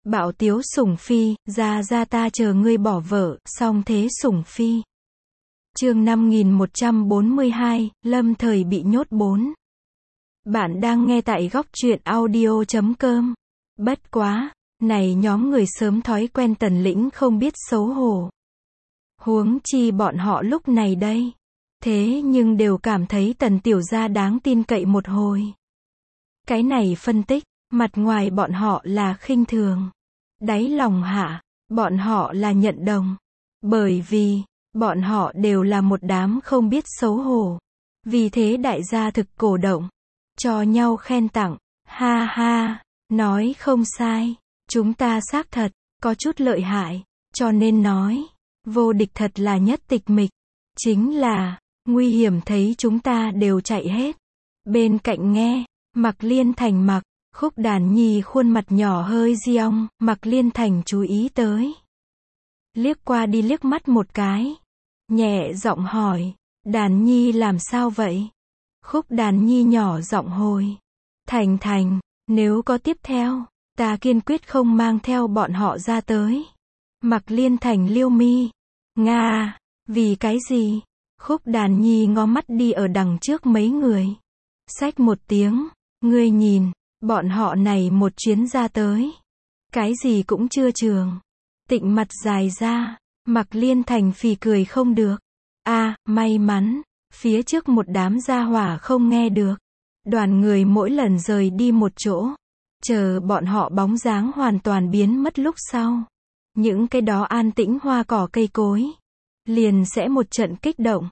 Bạo tiếu Sủng Phi, ra ta chờ ngươi bỏ vợ, song thế Sủng Phi. Chương 5142, lâm thời bị nhốt 4. Bạn đang nghe tại góc truyện audio.com. Bất quá, này nhóm người sớm thói quen Tần Lĩnh không biết xấu hổ. Huống chi bọn họ lúc này đây. Thế nhưng đều cảm thấy Tần tiểu gia đáng tin cậy một hồi. Cái này phân tích, mặt ngoài bọn họ là khinh thường. Đáy lòng hạ, bọn họ là nhận đồng. Bởi vì, bọn họ đều là một đám không biết xấu hổ. Vì thế đại gia thực cổ động. Cho nhau khen tặng. Ha ha, nói không sai. Chúng ta xác thật, có chút lợi hại. Cho nên nói, vô địch thật là nhất tịch mịch. Chính là, nguy hiểm thấy chúng ta đều chạy hết. Bên cạnh nghe, Mạc Liên Thành mặc. Khúc Đàn Nhi khuôn mặt nhỏ hơi giong, Mạc Liên Thành chú ý tới. Liếc qua đi liếc mắt một cái. Nhẹ giọng hỏi, Đàn Nhi làm sao vậy? Khúc Đàn Nhi nhỏ giọng hồi. Thành, nếu có tiếp theo, ta kiên quyết không mang theo bọn họ ra tới. Mạc Liên Thành liêu mi. Nga, vì cái gì? Khúc Đàn Nhi ngó mắt đi ở đằng trước mấy người. Xách một tiếng, ngươi nhìn. Bọn họ này một chuyến ra tới. Cái gì cũng chưa trường. Tịnh mặt dài ra. Mạc Liên Thành phì cười không được. May mắn. Phía trước một đám gia hỏa không nghe được. Đoàn người mỗi lần rời đi một chỗ. Chờ bọn họ bóng dáng hoàn toàn biến mất lúc sau. Những cái đó an tĩnh hoa cỏ cây cối. Liền sẽ một trận kích động.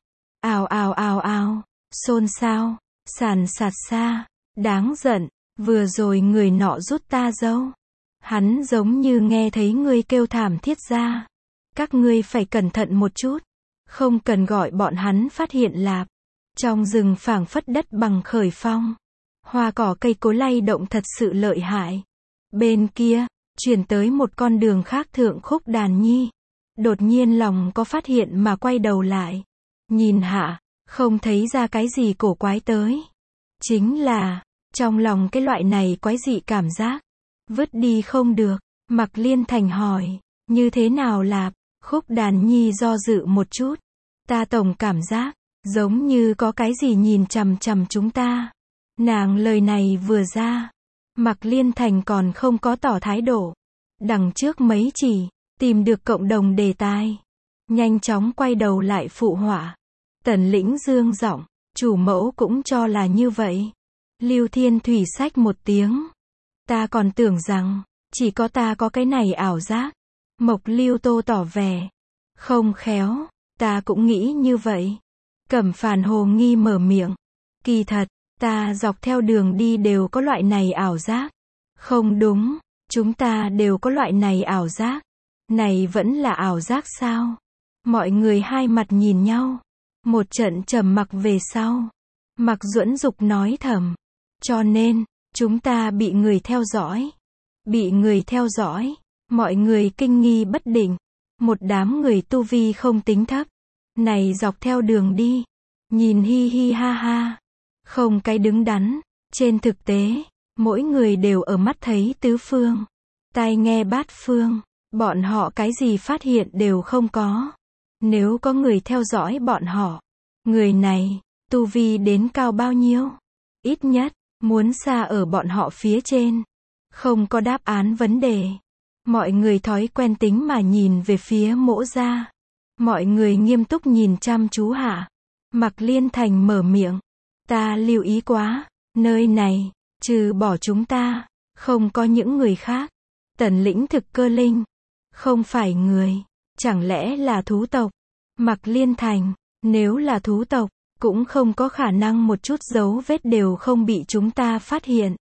Ào. Xôn xao. Sàn sạt xa. Đáng giận. Vừa rồi người nọ rút ta dâu. Hắn giống như nghe thấy ngươi kêu thảm thiết ra. Các ngươi phải cẩn thận một chút. Không cần gọi bọn hắn phát hiện lạp. Trong rừng phảng phất đất bằng khởi phong. Hoa cỏ cây cối lay động thật sự lợi hại. Bên kia, chuyển tới một con đường khác thượng Khúc Đàn Nhi. Đột nhiên lòng có phát hiện mà quay đầu lại. Nhìn hạ, không thấy ra cái gì cổ quái tới. Chính là... Trong lòng cái loại này quái dị cảm giác. Vứt đi không được. Mạc Liên Thành hỏi. Như thế nào lạp? Khúc Đàn Nhi do dự một chút. Ta tổng cảm giác. Giống như có cái gì nhìn chằm chằm chúng ta. Nàng lời này vừa ra. Mạc Liên Thành còn không có tỏ thái độ. Đằng trước mấy chỉ. Tìm được cộng đồng đề tài. Nhanh chóng quay đầu lại phụ họa. Tần Lĩnh dương giọng. Chủ mẫu cũng cho là như vậy. Lưu Thiên Thủy xách một tiếng. Ta còn tưởng rằng, chỉ có ta có cái này ảo giác. Mộc Lưu Tô tỏ vẻ. Không khéo, ta cũng nghĩ như vậy. Cẩm Phàn hồ nghi mở miệng. Kỳ thật, ta dọc theo đường đi đều có loại này ảo giác. Không đúng, chúng ta đều có loại này ảo giác. Này vẫn là ảo giác sao? Mọi người hai mặt nhìn nhau. Một trận trầm mặc về sau. Mạc Duẫn Dục nói thầm. Cho nên, chúng ta bị người theo dõi. Bị người theo dõi. Mọi người kinh nghi bất định. Một đám người tu vi không tính thấp. Này dọc theo đường đi. Nhìn hi hi ha ha. Không cái đứng đắn. Trên thực tế, mỗi người đều ở mắt thấy tứ phương. Tai nghe bát phương. Bọn họ cái gì phát hiện đều không có. Nếu có người theo dõi bọn họ. Người này, tu vi đến cao bao nhiêu? Ít nhất. Muốn xa ở bọn họ phía trên. Không có đáp án vấn đề. Mọi người thói quen tính mà nhìn về phía Mỗ gia. Mọi người nghiêm túc nhìn chăm chú hạ. Mạc Liên Thành mở miệng. Ta lưu ý quá. Nơi này, trừ bỏ chúng ta, không có những người khác. Tần Lĩnh thực cơ linh. Không phải người. Chẳng lẽ là thú tộc? Mạc Liên Thành, nếu là thú tộc. Cũng không có khả năng một chút dấu vết đều không bị chúng ta phát hiện.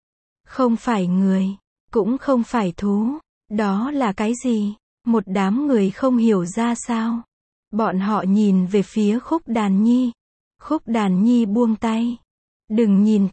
Không phải người, cũng không phải thú. Đó là cái gì? Một đám người không hiểu ra sao. Bọn họ nhìn về phía Khúc Đàn Nhi. Khúc Đàn Nhi buông tay. Đừng nhìn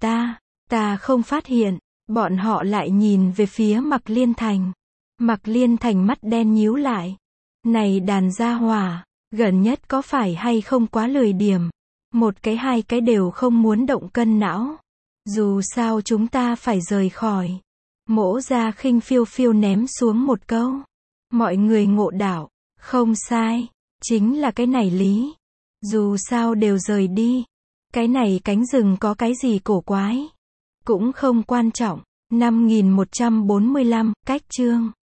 ta không phát hiện. Bọn họ lại nhìn về phía Mạc Liên Thành. Mạc Liên Thành mắt đen nhíu lại. Này đàn gia hỏa, gần nhất có phải hay không quá lười điểm. Một cái hai cái đều không muốn động cân não. Dù sao chúng ta phải rời khỏi. Mỗ Gia khinh phiêu phiêu ném xuống một câu. Mọi người ngộ đạo. Không sai. Chính là cái này lý. Dù sao đều rời đi. Cái này cánh rừng có cái gì cổ quái. Cũng không quan trọng. 5145, cách chương.